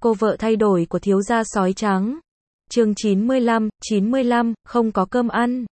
Cô vợ thay đổi của thiếu gia sói trắng. Chương 95, không có cơm ăn.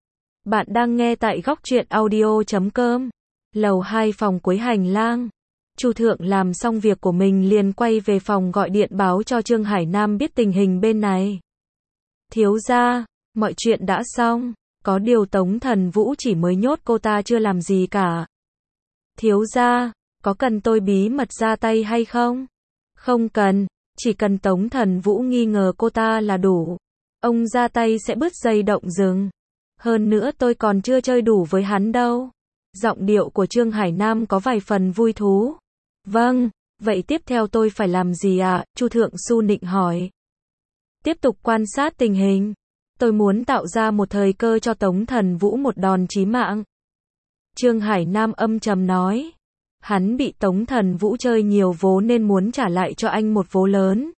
Bạn đang nghe tại góc truyện audio.com. Lầu 2 phòng cuối hành lang. Chu Thượng làm xong việc của mình liền quay về phòng gọi điện báo cho Trương Hải Nam biết tình hình bên này. Thiếu gia, mọi chuyện đã xong, có điều Tống Thần Vũ chỉ mới nhốt cô ta chưa làm gì cả. Thiếu gia, có cần tôi bí mật ra tay hay không? Không cần, chỉ cần Tống Thần Vũ nghi ngờ cô ta là đủ. Ông ra tay sẽ bứt dây động rừng. Hơn nữa tôi còn chưa chơi đủ với hắn đâu. Giọng điệu của Trương Hải Nam có vài phần vui thú. Vâng, vậy tiếp theo tôi phải làm gì ạ? Chu Thượng Xu nịnh hỏi. Tiếp tục quan sát tình hình. Tôi muốn tạo ra một thời cơ cho Tống Thần Vũ một đòn chí mạng. Trương Hải Nam âm trầm nói. Hắn bị Tống Thần Vũ chơi nhiều vố nên muốn trả lại cho anh một vố lớn.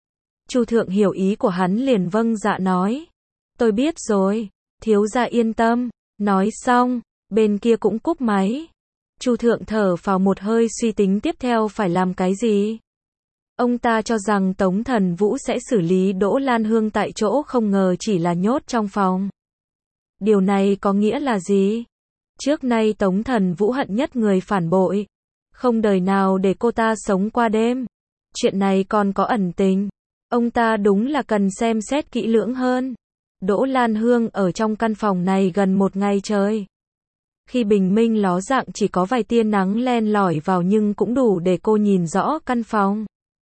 Chu Thượng hiểu ý của hắn liền vâng dạ nói. Tôi biết rồi, thiếu gia yên tâm. Nói xong, bên kia cũng cúp máy. Chu Thượng thở phào một hơi suy tính tiếp theo phải làm cái gì. Ông ta cho rằng Tống Thần Vũ sẽ xử lý Đỗ Lan Hương tại chỗ, không ngờ chỉ là nhốt trong phòng. Điều này có nghĩa là gì? Trước nay Tống Thần Vũ hận nhất người phản bội. Không đời nào để cô ta sống qua đêm. Chuyện này còn có ẩn tình. Ông ta đúng là cần xem xét kỹ lưỡng hơn. Đỗ Lan Hương ở trong căn phòng này gần một ngày trời. Khi bình minh ló dạng chỉ có vài tia nắng len lỏi vào nhưng cũng đủ để cô nhìn rõ căn phòng.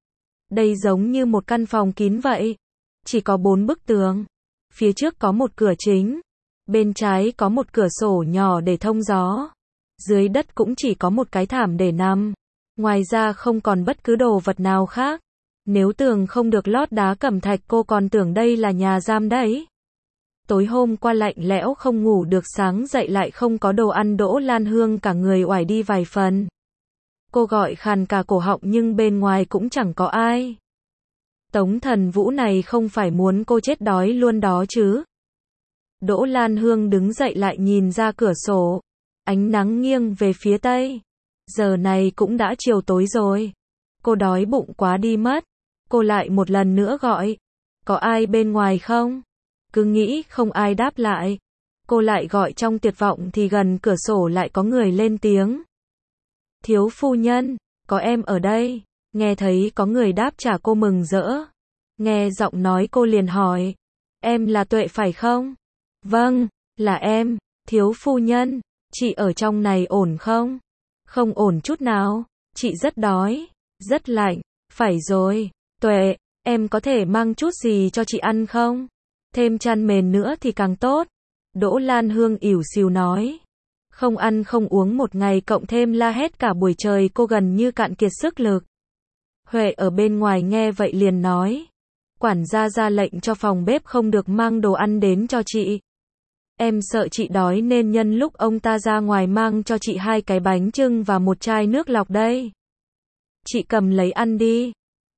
Đây giống như một căn phòng kín vậy. Chỉ có 4 bức tường. Phía trước có một cửa chính. Bên trái có một cửa sổ nhỏ để thông gió. Dưới đất cũng chỉ có một cái thảm để nằm. Ngoài ra không còn bất cứ đồ vật nào khác. Nếu tường không được lót đá cẩm thạch cô còn tưởng đây là nhà giam đấy. Tối hôm qua lạnh lẽo không ngủ được, sáng dậy lại không có đồ ăn. Đỗ Lan Hương cả người oải đi vài phần. Cô gọi khàn cả cổ họng nhưng bên ngoài cũng chẳng có ai. Tống Thần Vũ này không phải muốn cô chết đói luôn đó chứ. Đỗ Lan Hương đứng dậy lại nhìn ra cửa sổ. Ánh nắng nghiêng về phía tây. Giờ này cũng đã chiều tối rồi. Cô đói bụng quá đi mất. Cô lại một lần nữa gọi. Có ai bên ngoài không? Cứ nghĩ không ai đáp lại. Cô lại gọi trong tuyệt vọng thì gần cửa sổ lại có người lên tiếng. Thiếu phu nhân, có em ở đây. Nghe thấy có người đáp trả cô mừng rỡ. Nghe giọng nói cô liền hỏi. Em là Tuệ phải không? Vâng, là em, thiếu phu nhân. Chị ở trong này ổn không? Không ổn chút nào, chị rất đói, rất lạnh. Phải rồi, Tuệ, em có thể mang chút gì cho chị ăn không? Thêm chăn mền nữa thì càng tốt. Đỗ Lan Hương ỉu xìu nói. Không ăn không uống một ngày cộng thêm la hét cả buổi trời, cô gần như cạn kiệt sức lực. Huệ ở bên ngoài nghe vậy liền nói. Quản gia ra lệnh cho phòng bếp không được mang đồ ăn đến cho chị. Em sợ chị đói nên nhân lúc ông ta ra ngoài mang cho chị 2 cái bánh chưng và một chai nước lọc đây. Chị cầm lấy ăn đi.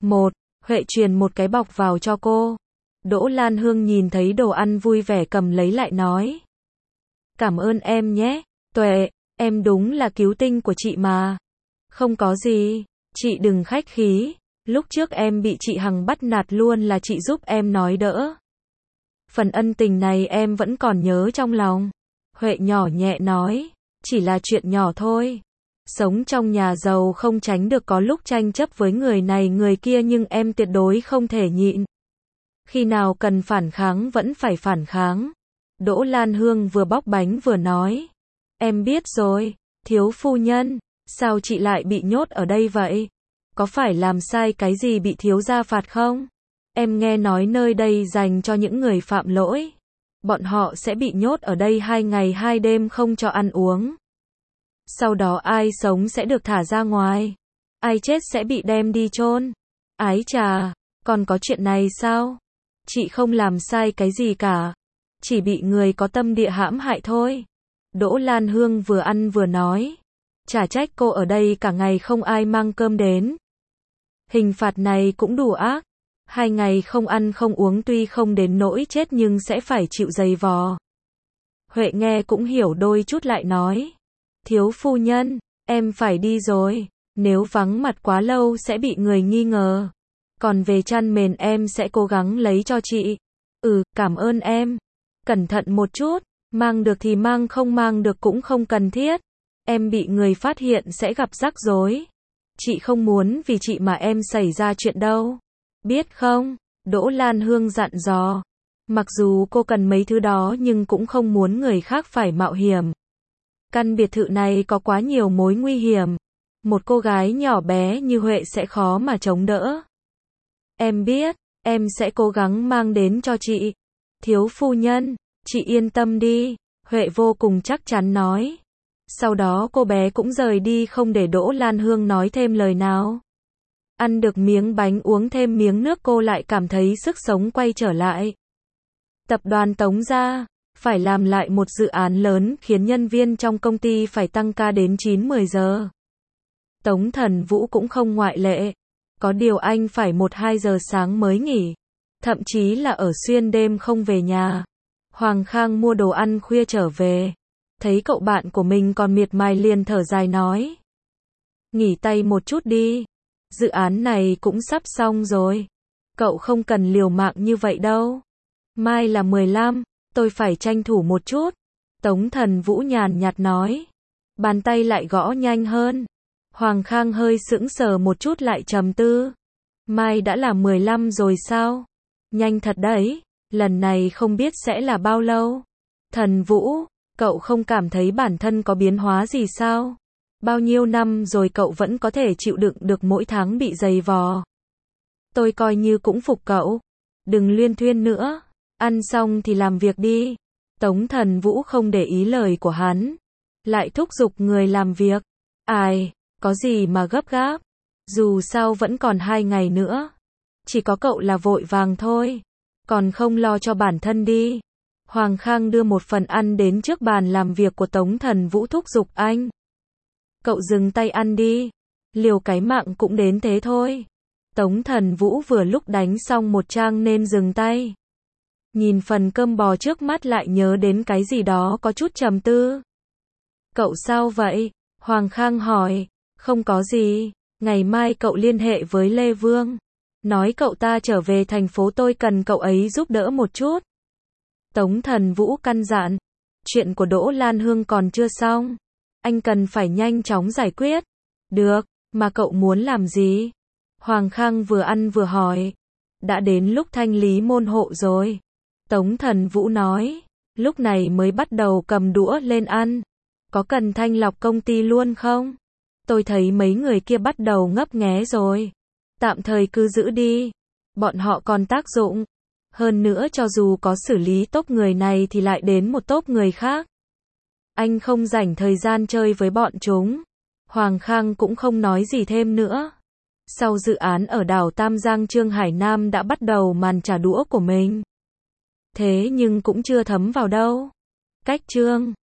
Huệ truyền một cái bọc vào cho cô. Đỗ Lan Hương nhìn thấy đồ ăn vui vẻ cầm lấy lại nói. Cảm ơn em nhé, Tuệ, em đúng là cứu tinh của chị mà. Không có gì, chị đừng khách khí. Lúc trước em bị chị Hằng bắt nạt luôn là chị giúp em nói đỡ. Phần ân tình này em vẫn còn nhớ trong lòng. Huệ nhỏ nhẹ nói. Chỉ là chuyện nhỏ thôi. Sống trong nhà giàu không tránh được có lúc tranh chấp với người này người kia nhưng em tuyệt đối không thể nhịn. Khi nào cần phản kháng vẫn phải phản kháng. Đỗ Lan Hương vừa bóc bánh vừa nói. Em biết rồi, thiếu phu nhân. Sao chị lại bị nhốt ở đây vậy? Có phải làm sai cái gì bị thiếu gia phạt không? Em nghe nói nơi đây dành cho những người phạm lỗi. Bọn họ sẽ bị nhốt ở đây 2 ngày 2 đêm không cho ăn uống. Sau đó ai sống sẽ được thả ra ngoài. Ai chết sẽ bị đem đi chôn. Ái chà, còn có chuyện này sao? Chị không làm sai cái gì cả. Chỉ bị người có tâm địa hãm hại thôi. Đỗ Lan Hương vừa ăn vừa nói. Chả trách cô ở đây cả ngày không ai mang cơm đến. Hình phạt này cũng đủ ác. 2 ngày không ăn không uống tuy không đến nỗi chết nhưng sẽ phải chịu dày vò. Huệ nghe cũng hiểu đôi chút lại nói. Thiếu phu nhân, em phải đi rồi. Nếu vắng mặt quá lâu sẽ bị người nghi ngờ. Còn về chăn mền em sẽ cố gắng lấy cho chị. Ừ, cảm ơn em. Cẩn thận một chút, mang được thì mang, không mang được cũng không cần thiết. Em bị người phát hiện sẽ gặp rắc rối. Chị không muốn vì chị mà em xảy ra chuyện đâu. Biết không? Đỗ Lan Hương dặn dò. Mặc dù cô cần mấy thứ đó nhưng cũng không muốn người khác phải mạo hiểm. Căn biệt thự này có quá nhiều mối nguy hiểm. Một cô gái nhỏ bé như Huệ sẽ khó mà chống đỡ. Em biết, em sẽ cố gắng mang đến cho chị. Thiếu phu nhân, chị yên tâm đi, Huệ vô cùng chắc chắn nói. Sau đó cô bé cũng rời đi không để Đỗ Lan Hương nói thêm lời nào. Ăn được miếng bánh, uống thêm miếng nước, cô lại cảm thấy sức sống quay trở lại. Tập đoàn Tống gia phải làm lại một dự án lớn khiến nhân viên trong công ty phải tăng ca đến 9-10 giờ. Tống Thần Vũ cũng không ngoại lệ. Có điều anh phải 1-2 giờ sáng mới nghỉ. Thậm chí là ở xuyên đêm không về nhà. Hoàng Khang mua đồ ăn khuya trở về. Thấy cậu bạn của mình còn miệt mài liền thở dài nói. Nghỉ tay một chút đi. Dự án này cũng sắp xong rồi. Cậu không cần liều mạng như vậy đâu. Mai là 15, tôi phải tranh thủ một chút. Tống Thần Vũ nhàn nhạt nói. Bàn tay lại gõ nhanh hơn. Hoàng Khang hơi sững sờ một chút lại trầm tư. Mai đã là 15 rồi sao? Nhanh thật đấy. Lần này không biết sẽ là bao lâu. Thần Vũ, cậu không cảm thấy bản thân có biến hóa gì sao? Bao nhiêu năm rồi cậu vẫn có thể chịu đựng được mỗi tháng bị giày vò. Tôi coi như cũng phục cậu. Đừng luyên thuyên nữa. Ăn xong thì làm việc đi. Tống Thần Vũ không để ý lời của hắn. Lại thúc giục người làm việc. Ai, có gì mà gấp gáp. Dù sao vẫn còn 2 ngày nữa. Chỉ có cậu là vội vàng thôi. Còn không lo cho bản thân đi. Hoàng Khang đưa một phần ăn đến trước bàn làm việc của Tống Thần Vũ, thúc giục anh. Cậu dừng tay ăn đi. Liều cái mạng cũng đến thế thôi. Tống Thần Vũ vừa lúc đánh xong một trang nên dừng tay. Nhìn phần cơm bò trước mắt lại nhớ đến cái gì đó, có chút trầm tư. Cậu sao vậy? Hoàng Khang hỏi. Không có gì. Ngày mai cậu liên hệ với Lê Vương. Nói cậu ta trở về thành phố, tôi cần cậu ấy giúp đỡ một chút. Tống Thần Vũ căn dặn. Chuyện của Đỗ Lan Hương còn chưa xong. Anh cần phải nhanh chóng giải quyết. Được, mà cậu muốn làm gì? Hoàng Khang vừa ăn vừa hỏi. Đã đến lúc thanh lý môn hộ rồi. Tống Thần Vũ nói. Lúc này mới bắt đầu cầm đũa lên ăn. Có cần thanh lọc công ty luôn không? Tôi thấy mấy người kia bắt đầu ngấp nghé rồi. Tạm thời cứ giữ đi. Bọn họ còn tác dụng. Hơn nữa cho dù có xử lý tốt người này thì lại đến một tốp người khác. Anh không rảnh thời gian chơi với bọn chúng. Hoàng Khang cũng không nói gì thêm nữa. Sau dự án ở đảo Tam Giang, Trương Hải Nam đã bắt đầu màn trả đũa của mình. Thế nhưng cũng chưa thấm vào đâu. Cách Trương